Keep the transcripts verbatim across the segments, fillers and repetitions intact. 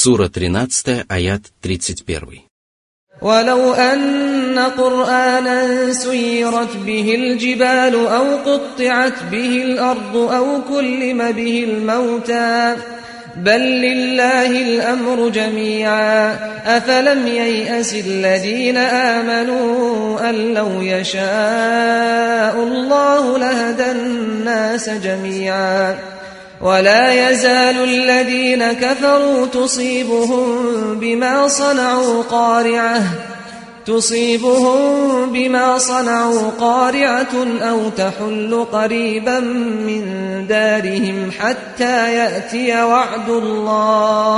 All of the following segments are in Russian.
Сура тринадцатая, аят тридцать первый. ولو أن قرآنا سيرت به الجبال أو قطعت به الأرض أو كلم به الموتى بل لله الأمر جميعا أفلم ييأس الذين آمنوا أن لو يشاء الله لهدى الناس جميعا ولا يزال الذين كفروا تصيبهم بما صنعوا قارعة تصيبهم بما صنعوا قارعة أو تحل قريبا من دارهم حتى يأتي وعد الله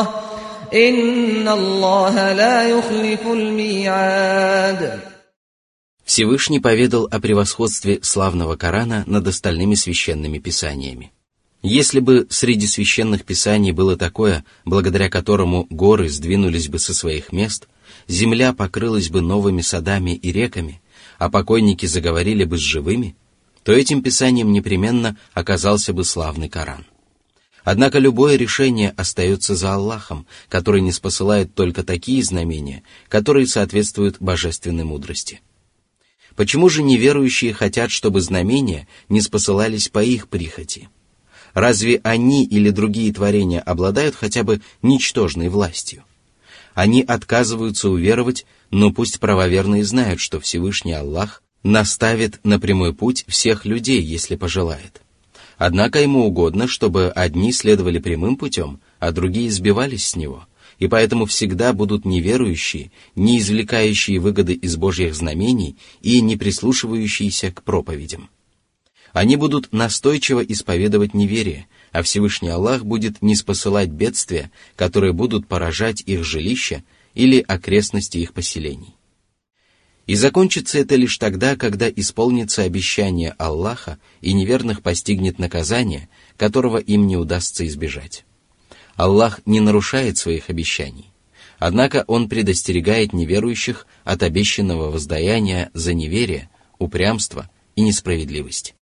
إن الله لا يخلف الميعاد. Всевышний поведал о превосходстве славного Корана над остальными священными писаниями. Если бы среди священных писаний было такое, благодаря которому горы сдвинулись бы со своих мест, земля покрылась бы новыми садами и реками, а покойники заговорили бы с живыми, то этим писанием непременно оказался бы славный Коран. Однако любое решение остается за Аллахом, который ниспосылает только такие знамения, которые соответствуют божественной мудрости. Почему же неверующие хотят, чтобы знамения ниспосылались по их прихоти? Разве они или другие творения обладают хотя бы ничтожной властью? Они отказываются уверовать, но пусть правоверные знают, что Всевышний Аллах наставит на прямой путь всех людей, если пожелает. Однако ему угодно, чтобы одни следовали прямым путем, а другие сбивались с него, и поэтому всегда будут неверующие, не извлекающие выгоды из Божьих знамений и не прислушивающиеся к проповедям. Они будут настойчиво исповедовать неверие, а Всевышний Аллах будет ниспосылать бедствия, которые будут поражать их жилища или окрестности их поселений. И закончится это лишь тогда, когда исполнится обещание Аллаха и неверных постигнет наказание, которого им не удастся избежать. Аллах не нарушает своих обещаний, однако Он предостерегает неверующих от обещанного воздаяния за неверие, упрямство и несправедливость.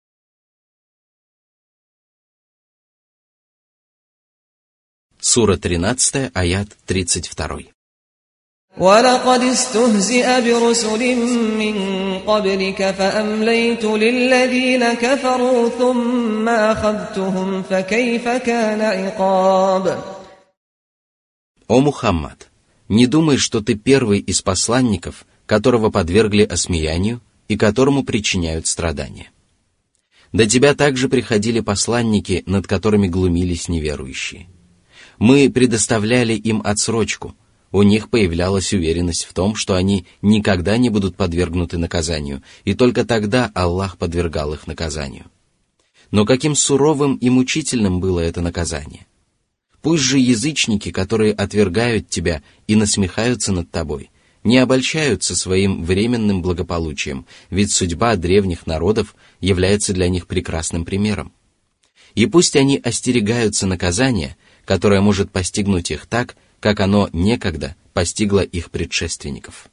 Сура тринадцатая, аят тридцать второй. وَلَقَدِ اسْتُهْزِئَ بِرُسُلٍ مِّن قَبْلِكَ فَأَمْلَيْتُ لِلَّذِينَ كَفَرُوا ثُمَّ أَخَذْتُهُمْ فَكَيْفَ كَانَ عِقَابِ. О Мухаммад, не думай, что ты первый из посланников, которого подвергли осмеянию и которому причиняют страдания. До тебя также приходили посланники, над которыми глумились неверующие. Мы предоставляли им отсрочку, у них появлялась уверенность в том, что они никогда не будут подвергнуты наказанию, и только тогда Аллах подвергал их наказанию. Но каким суровым и мучительным было это наказание? Пусть же язычники, которые отвергают тебя и насмехаются над тобой, не обольщаются своим временным благополучием, ведь судьба древних народов является для них прекрасным примером. И пусть они остерегаются наказания, которое может постигнуть их так, как оно некогда постигло их предшественников.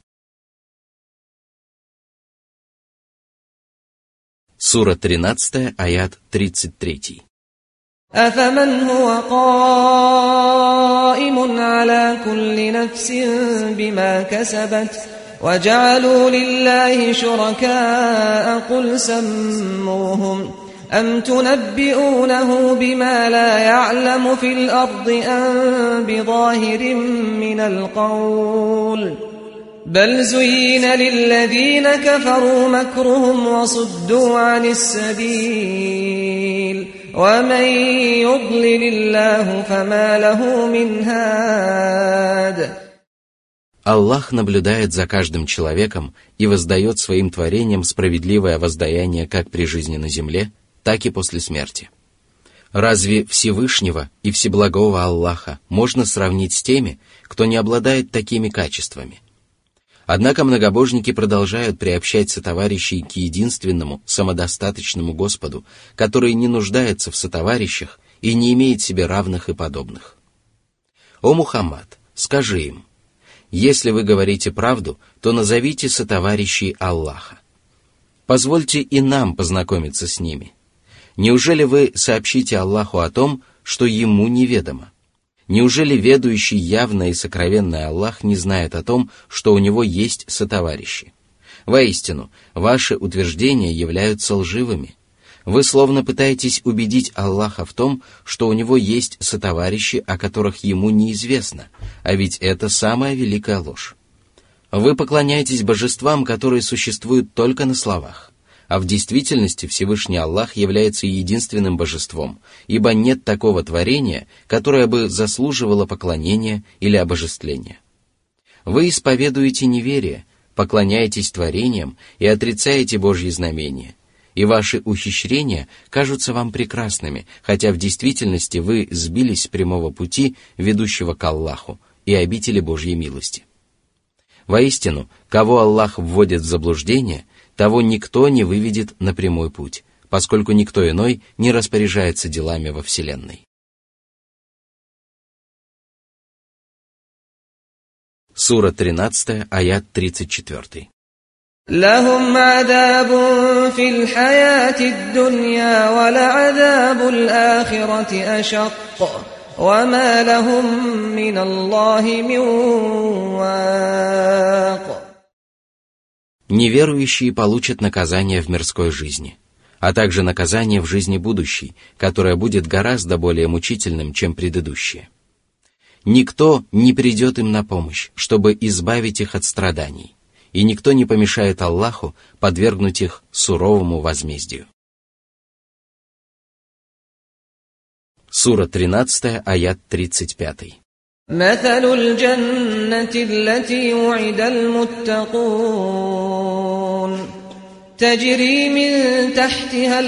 Сура тринадцатая, аят тридцать третий. أَفَمَنْ هُوَ قَائِمٌ عَلَى كُلِّ نَفْسٍ بِمَا كَسَبَتْ وَجَعَلُوا لِلَّهِ شُرَكَاءَ قُلْ سَمُّوهُمْ أَمْ تُنَبِّئُونَهُ بِمَا لَا يَعْلَمُ فِي الْأَرْضِ أَمْ بِظَاهِرٍ مِّنَ الْقَوْلِ بَلْ زُيِّنَ لِلَّذِينَ كَفَرُوا مَكْرُهُمْ وَصُدُّوا عَنِ السَّبِيلِ وَمَنْ يُضْلِلِ اللَّهُ فَمَا لَهُ مِنْ هَادٍ. Аллах наблюдает за каждым человеком и воздает своим творениям справедливое воздаяние как при жизни на земле, так и после смерти. Разве Всевышнего и Всеблагого Аллаха можно сравнить с теми, кто не обладает такими качествами? Однако многобожники продолжают приобщать сотоварищей к единственному, самодостаточному Господу, который не нуждается в сотоварищах и не имеет себе равных и подобных. О Мухаммад, скажи им: если вы говорите правду, то назовите сотоварищей Аллаха. Позвольте и нам познакомиться с ними. Неужели вы сообщите Аллаху о том, что Ему неведомо? Неужели ведущий явно и сокровенный Аллах не знает о том, что у него есть сотоварищи? Воистину, ваши утверждения являются лживыми. Вы словно пытаетесь убедить Аллаха в том, что у него есть сотоварищи, о которых ему неизвестно, а ведь это самая великая ложь. Вы поклоняетесь божествам, которые существуют только на словах, а в действительности Всевышний Аллах является единственным божеством, ибо нет такого творения, которое бы заслуживало поклонения или обожествления. Вы исповедуете неверие, поклоняетесь творениям и отрицаете Божьи знамения, и ваши ухищрения кажутся вам прекрасными, хотя в действительности вы сбились с прямого пути, ведущего к Аллаху, и обители Божьей милости. Воистину, кого Аллах вводит в заблуждение, того никто не выведет на прямой путь, поскольку никто иной не распоряжается делами во Вселенной. Сура тринадцатая, аят тридцать четыре. لهم عذاب في الحياة الدنيا ولعذاب الآخرة أشق وما لهم من الله من واق. Неверующие получат наказание в мирской жизни, а также наказание в жизни будущей, которое будет гораздо более мучительным, чем предыдущее. Никто не придет им на помощь, чтобы избавить их от страданий, и никто не помешает Аллаху подвергнуть их суровому возмездию. Сура тринадцатая, аят тридцать пять. مثل الجنة التي وعد المتقون تجري من تحتها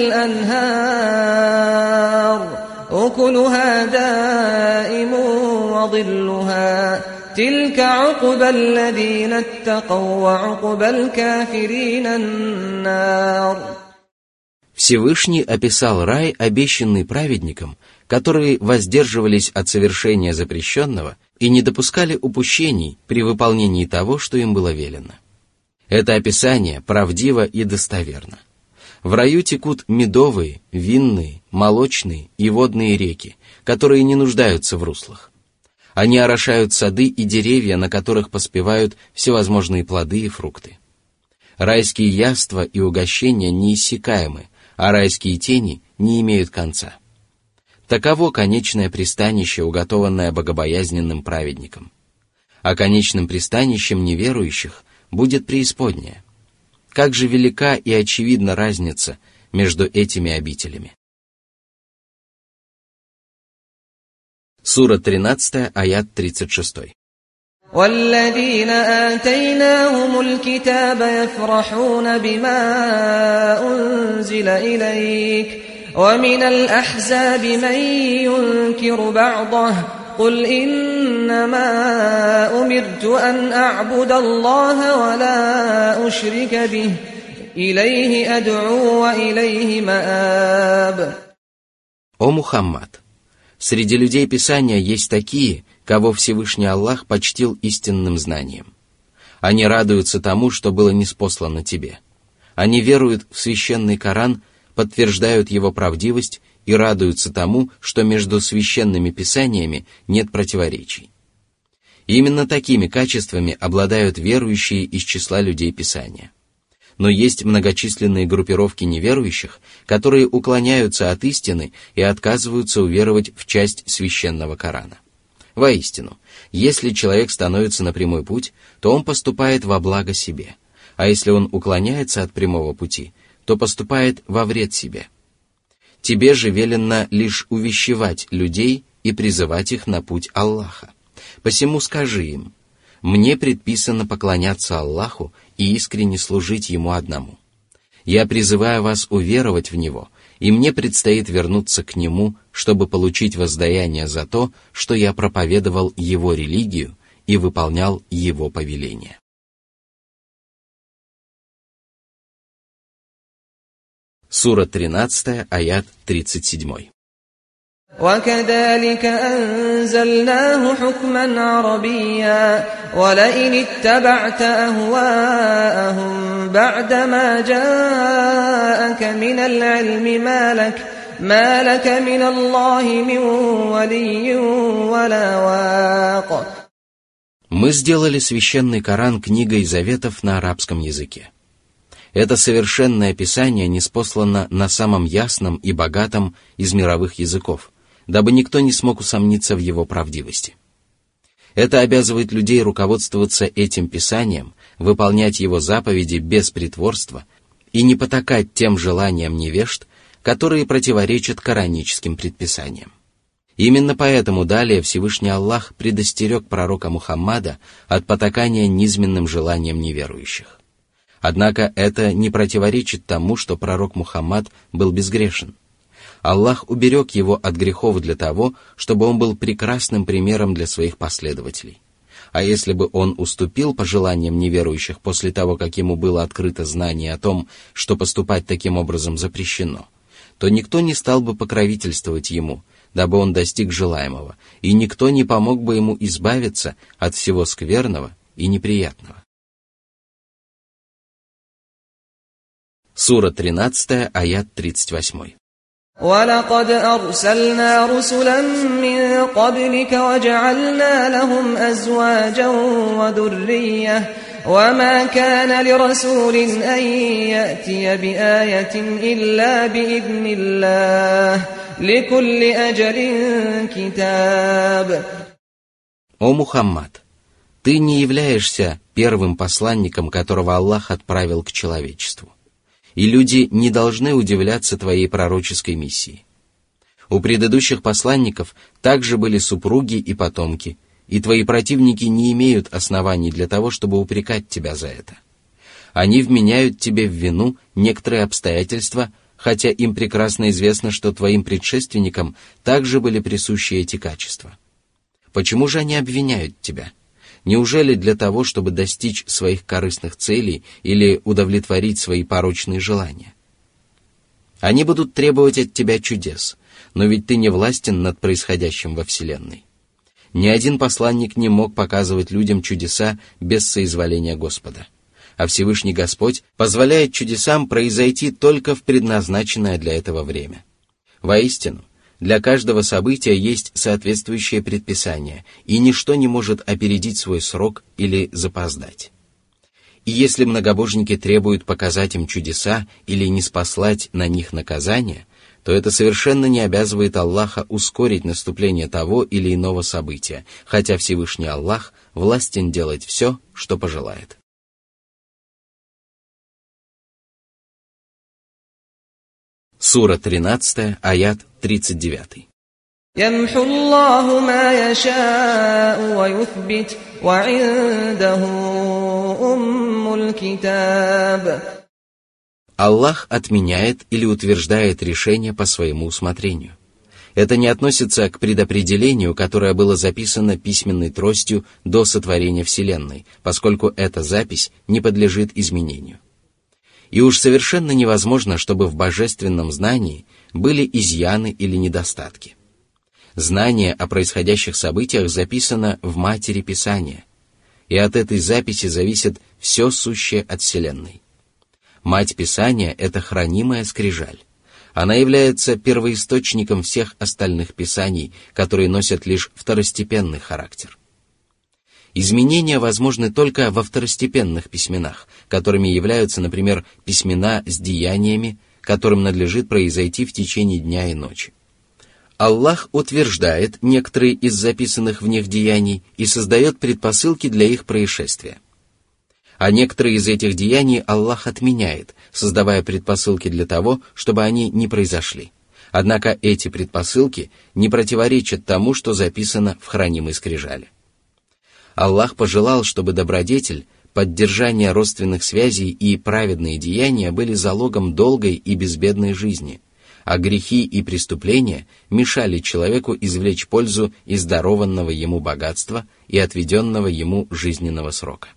الأنهار أكلها دائم وظلها تلك عقبى الذين اتقوا وعقبى الكافرين النار. Всевышний описал рай, обещанный праведникам, которые воздерживались от совершения запрещенного и не допускали упущений при выполнении того, что им было велено. Это описание правдиво и достоверно. В раю текут медовые, винные, молочные и водные реки, которые не нуждаются в руслах. Они орошают сады и деревья, на которых поспевают всевозможные плоды и фрукты. Райские яства и угощения неиссякаемы, а райские тени не имеют конца. Таково конечное пристанище, уготованное богобоязненным праведникам. А конечным пристанищем неверующих будет преисподняя. Как же велика и очевидна разница между этими обителями. Сура тринадцатая, аят тридцать шесть. والذين آتيناهم الكتاب يفرحون بما أنزل إليك ومن الأحزاب من ينكر بعضه قل إنما أمرت أن أعبد الله ولا أشرك به إليه أدعو وإليه مآب. О Мухаммад! Среди людей Писания есть такие, кого Всевышний Аллах почтил истинным знанием. Они радуются тому, что было ниспослано тебе. Они веруют в священный Коран, подтверждают его правдивость и радуются тому, что между священными писаниями нет противоречий. И именно такими качествами обладают верующие из числа людей Писания. Но есть многочисленные группировки неверующих, которые уклоняются от истины и отказываются уверовать в часть священного Корана. Воистину, если человек становится на прямой путь, то он поступает во благо себе, а если он уклоняется от прямого пути, то поступает во вред себе. Тебе же велено лишь увещевать людей и призывать их на путь Аллаха. Посему скажи им: «Мне предписано поклоняться Аллаху и искренне служить Ему одному. Я призываю вас уверовать в Него, и мне предстоит вернуться к Нему, чтобы получить воздаяние за то, что я проповедовал Его религию и выполнял Его повеления». Сура тринадцатая, аят тридцать семь. وكذلك أنزلناه حكما عربيا ولئن اتبعت أهواءهم بعدما جاءك من العلم ما لك ما لك من الله من ولي ولا واق. Мы сделали священный Коран книгой заветов на арабском языке. Это совершенное писание ниспослано на самом ясном и богатом из мировых языков, дабы никто не смог усомниться в его правдивости. Это обязывает людей руководствоваться этим писанием, выполнять его заповеди без притворства и не потакать тем желаниям невежд, которые противоречат кораническим предписаниям. Именно поэтому далее Всевышний Аллах предостерег пророка Мухаммада от потакания низменным желаниям неверующих. Однако это не противоречит тому, что пророк Мухаммад был безгрешен. Аллах уберег его от грехов для того, чтобы он был прекрасным примером для своих последователей. А если бы он уступил пожеланиям неверующих после того, как ему было открыто знание о том, что поступать таким образом запрещено, то никто не стал бы покровительствовать ему, дабы он достиг желаемого, и никто не помог бы ему избавиться от всего скверного и неприятного. Сура тринадцатая, аят тридцать восемь. وَلَقَدْ أَرْسَلْنَا رُسُلًا مِّن قَبْلِكَ وَجَعَلْنَا لَهُمْ أَزْوَاجًا وَذُرِّيَّةً وَمَا كَانَ لِرَسُولٍ أَن يَأْتِيَ بِآيَةٍ إِلَّا بِإِذْنِ اللَّهِ لِكُلِّ أَجَلٍ كِتَابٌ. О Мухаммад, ты не являешься первым посланником, которого Аллах отправил к человечеству. И люди не должны удивляться твоей пророческой миссии. У предыдущих посланников также были супруги и потомки, и твои противники не имеют оснований для того, чтобы упрекать тебя за это. Они вменяют тебе в вину некоторые обстоятельства, хотя им прекрасно известно, что твоим предшественникам также были присущи эти качества. Почему же они обвиняют тебя? Неужели для того, чтобы достичь своих корыстных целей или удовлетворить свои порочные желания? Они будут требовать от тебя чудес, но ведь ты не властен над происходящим во Вселенной. Ни один посланник не мог показывать людям чудеса без соизволения Господа. А Всевышний Господь позволяет чудесам произойти только в предназначенное для этого время. Воистину, для каждого события есть соответствующее предписание, и ничто не может опередить свой срок или запоздать. И если многобожники требуют показать им чудеса или ниспослать на них наказание, то это совершенно не обязывает Аллаха ускорить наступление того или иного события, хотя Всевышний Аллах властен делать все, что пожелает. Сура тринадцатая, аят тридцать девятый. يَمْحُو اللَّهُ مَا يَشَاءُ وَيُثْبِتُ وَعِندَهُ أُمُّ الْكِتَابِ. Аллах отменяет или утверждает решение по своему усмотрению. Это не относится к предопределению, которое было записано письменной тростью до сотворения Вселенной, поскольку эта запись не подлежит изменению. И уж совершенно невозможно, чтобы в божественном знании были изъяны или недостатки. Знание о происходящих событиях записано в матери Писания, и от этой записи зависит все сущее от Вселенной. Мать Писания — это хранимая скрижаль. Она является первоисточником всех остальных писаний, которые носят лишь второстепенный характер. Изменения возможны только во второстепенных письменах, которыми являются, например, письмена с деяниями, которым надлежит произойти в течение дня и ночи. Аллах утверждает некоторые из записанных в них деяний и создает предпосылки для их происшествия. А некоторые из этих деяний Аллах отменяет, создавая предпосылки для того, чтобы они не произошли. Однако эти предпосылки не противоречат тому, что записано в хранимой скрижали. Аллах пожелал, чтобы добродетель, поддержание родственных связей и праведные деяния были залогом долгой и безбедной жизни, а грехи и преступления мешали человеку извлечь пользу из дарованного ему богатства и отведенного ему жизненного срока.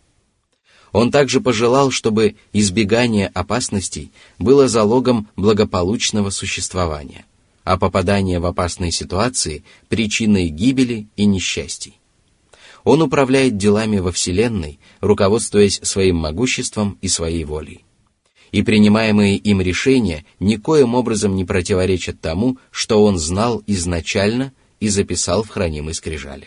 Он также пожелал, чтобы избегание опасностей было залогом благополучного существования, а попадание в опасные ситуации – причиной гибели и несчастий. Он управляет делами во Вселенной, руководствуясь своим могуществом и своей волей. и принимаемые им решения никоим образом не противоречат тому, что он знал изначально и записал в хранимой скрижали.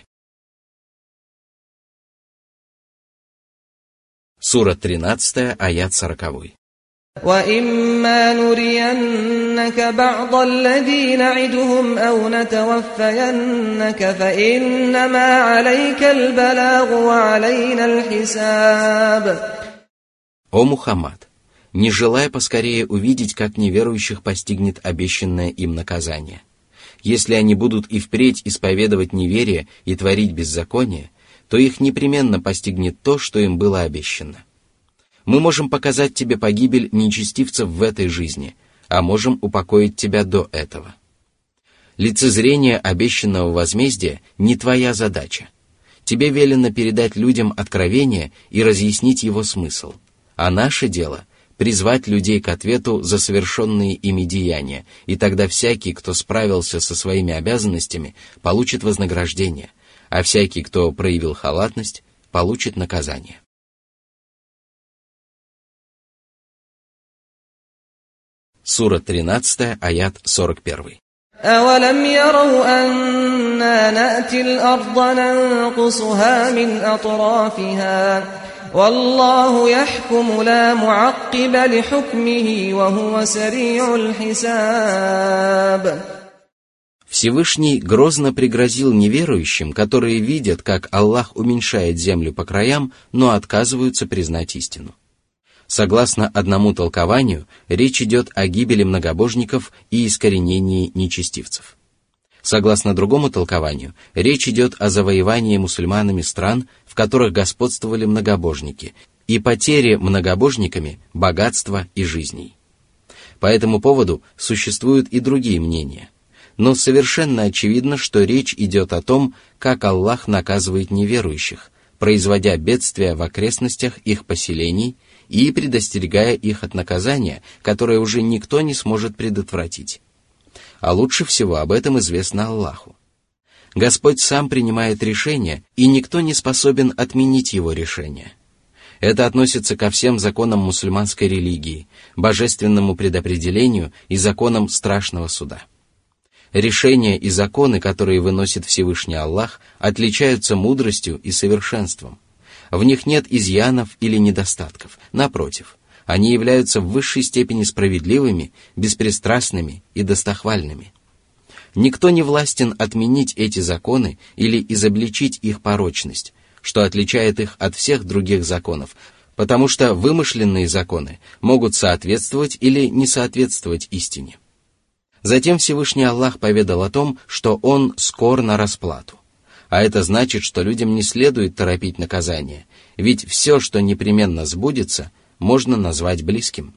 Сура тринадцатая, аят сороковой. وَإِمَّا نُرِيَنَّكَ بَعْضَ الَّذِي نَعِدُهُمْ أَوْ نَتَوَفَّيَنَّكَ فَإِنَّمَا عَلَيْكَ الْبَلَاغُ وَعَلَيْنَا الْحِسَابُ. О Мухаммад, не желая поскорее увидеть, как неверующих постигнет обещанное им наказание. Если они будут и впредь исповедовать неверие и творить беззаконие, то их непременно постигнет то, что им было обещано. Мы можем показать тебе погибель нечестивцев в этой жизни, а можем упокоить тебя до этого. Лицезрение обещанного возмездия не твоя задача. Тебе велено передать людям откровение и разъяснить его смысл, а наше дело — призвать людей к ответу за совершенные ими деяния, и тогда всякий, кто справился со своими обязанностями, получит вознаграждение, а всякий, кто проявил халатность, получит наказание. Сура тринадцатая, аят сорок первый. أَوَلَمْ يَرَوْا أَنَّا نَأْتِي الْأَرْضَ نَنْقُصُهَا مِنْ أَطْرَافِهَا وَاللَّهُ يَحْكُمُ لَا مُعَقِّبَ لِحُكْمِهِ وَهُوَ سَرِيعُ الْحِسَابِ. Всевышний грозно пригрозил неверующим, которые видят, как Аллах уменьшает землю по краям, но отказываются признать истину. Согласно одному толкованию, речь идет о гибели многобожников и искоренении нечестивцев. Согласно другому толкованию, речь идет о завоевании мусульманами стран, в которых господствовали многобожники, и потере многобожниками богатства и жизней. По этому поводу существуют и другие мнения. Но совершенно очевидно, что речь идет о том, как Аллах наказывает неверующих, производя бедствия в окрестностях их поселений и предостерегая их от наказания, которое уже никто не сможет предотвратить. А лучше всего об этом известно Аллаху. Господь сам принимает решение, и никто не способен отменить его решение. Это относится ко всем законам мусульманской религии, божественному предопределению и законам страшного суда. Решения и законы, которые выносит Всевышний Аллах, отличаются мудростью и совершенством. В них нет изъянов или недостатков. Напротив, они являются в высшей степени справедливыми, беспристрастными и достохвальными. Никто не властен отменить эти законы или изобличить их порочность, что отличает их от всех других законов, потому что вымышленные законы могут соответствовать или не соответствовать истине. Затем Всевышний Аллах поведал о том, что Он скор на расплату. А это значит, что людям не следует торопить наказание, ведь все, что непременно сбудется, можно назвать близким.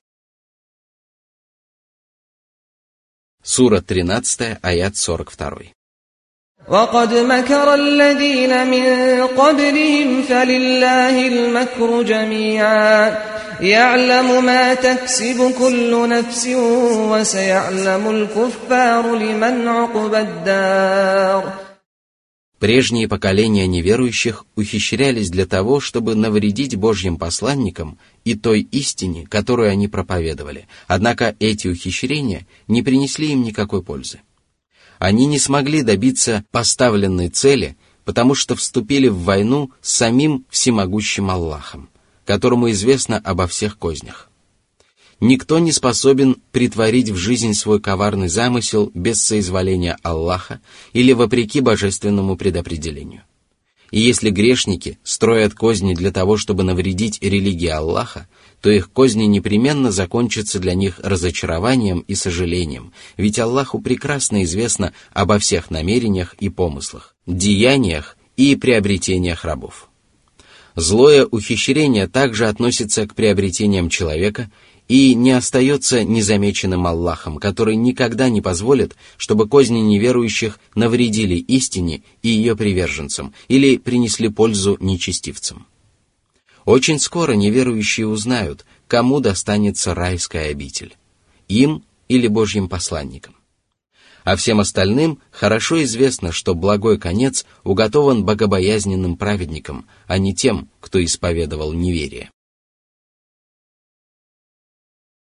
Сура тринадцатая, аят сорок второй. وَقَدْ مَكَرَ الَّذِينَ مِن قَبْلِهِمْ فَلِلَّهِ الْمَكْرُ جَمِيعًا يَعْلَمُ مَا تَكْسِبُ كُلُّ نَفْسٍ وَسَيَعْلَمُ الْكُفَّارُ لِمَنْ عُقْبَى الدَّارِ. Прежние поколения неверующих ухищрялись для того, чтобы навредить Божьим посланникам и той истине, которую они проповедовали, однако эти ухищрения не принесли им никакой пользы. Они не смогли добиться поставленной цели, потому что вступили в войну с самим всемогущим Аллахом, которому известно обо всех кознях. Никто не способен претворить в жизнь свой коварный замысел без соизволения Аллаха или вопреки божественному предопределению. И если грешники строят козни для того, чтобы навредить религии Аллаха, то их козни непременно закончатся для них разочарованием и сожалением, ведь Аллаху прекрасно известно обо всех намерениях и помыслах, деяниях и приобретениях рабов. Злое ухищрение также относится к приобретениям человека и не остается незамеченным Аллахом, который никогда не позволит, чтобы козни неверующих навредили истине и ее приверженцам или принесли пользу нечестивцам. Очень скоро неверующие узнают, кому достанется райская обитель – им или Божьим посланникам. А всем остальным хорошо известно, что благой конец уготован богобоязненным праведникам, а не тем, кто исповедовал неверие.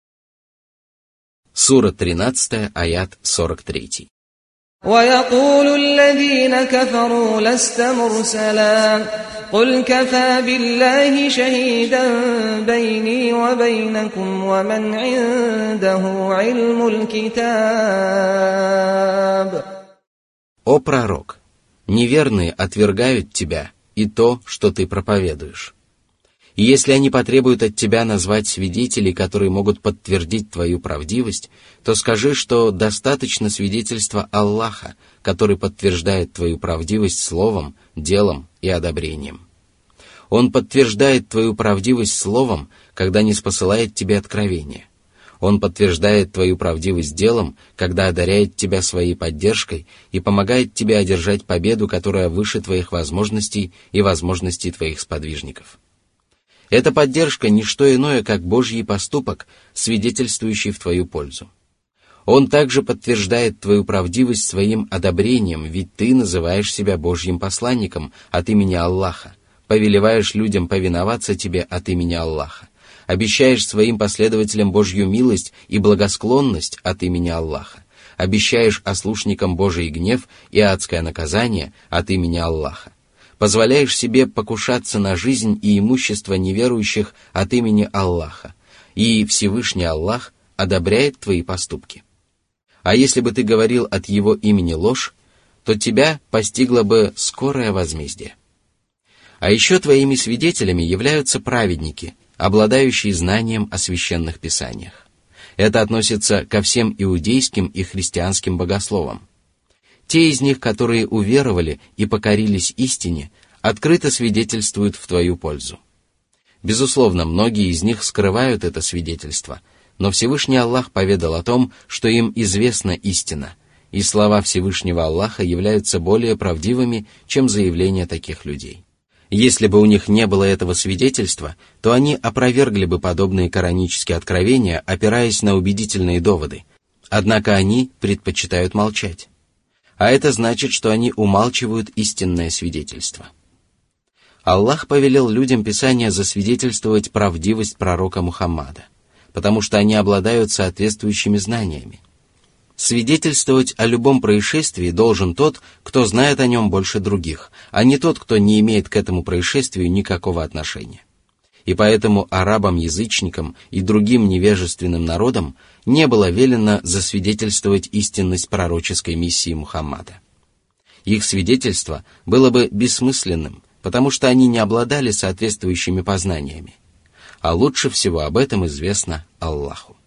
Сура тринадцать, аят сорок три. وَيَقُولُ الَّذِينَ كَفَرُوا لَسْتَ مُرْسَلًا قُلْ كَفَى بِاللَّهِ شَهِيدًا بَيْنِي وَبَيْنَكُمْ وَمَنْ عِندَهُ عِلْمُ الْكِتَابِ. О пророк! Неверные отвергают тебя и то, что ты проповедуешь. И если они потребуют от тебя назвать свидетелей, которые могут подтвердить твою правдивость, то скажи, что достаточно свидетельства Аллаха, который подтверждает твою правдивость словом, делом и одобрением. Он подтверждает твою правдивость словом, когда ниспосылает тебе откровение. Он подтверждает твою правдивость делом, когда одаряет тебя своей поддержкой и помогает тебе одержать победу, которая выше твоих возможностей и возможностей твоих сподвижников. Эта поддержка – не что иное, как Божий поступок, свидетельствующий в твою пользу. Он также подтверждает твою правдивость своим одобрением, ведь ты называешь себя Божьим посланником от имени Аллаха, повелеваешь людям повиноваться тебе от имени Аллаха, обещаешь своим последователям Божью милость и благосклонность от имени Аллаха, обещаешь ослушникам Божий гнев и адское наказание от имени Аллаха, позволяешь себе покушаться на жизнь и имущество неверующих от имени Аллаха, и Всевышний Аллах одобряет твои поступки. А если бы ты говорил от Его имени ложь, то тебя постигло бы скорое возмездие. А еще твоими свидетелями являются праведники, обладающие знанием о священных писаниях. Это относится ко всем иудейским и христианским богословам. Те из них, которые уверовали и покорились истине, открыто свидетельствуют в твою пользу. Безусловно, многие из них скрывают это свидетельство, но Всевышний Аллах поведал о том, что им известна истина, и слова Всевышнего Аллаха являются более правдивыми, чем заявления таких людей. Если бы у них не было этого свидетельства, то они опровергли бы подобные коранические откровения, опираясь на убедительные доводы, однако они предпочитают молчать. А это значит, что они умалчивают истинное свидетельство. Аллах повелел людям Писания засвидетельствовать правдивость пророка Мухаммада, потому что они обладают соответствующими знаниями. Свидетельствовать о любом происшествии должен тот, кто знает о нем больше других, а не тот, кто не имеет к этому происшествию никакого отношения. И поэтому арабам-язычникам и другим невежественным народам не было велено засвидетельствовать истинность пророческой миссии Мухаммада. Их свидетельство было бы бессмысленным, потому что они не обладали соответствующими познаниями. А лучше всего об этом известно Аллаху.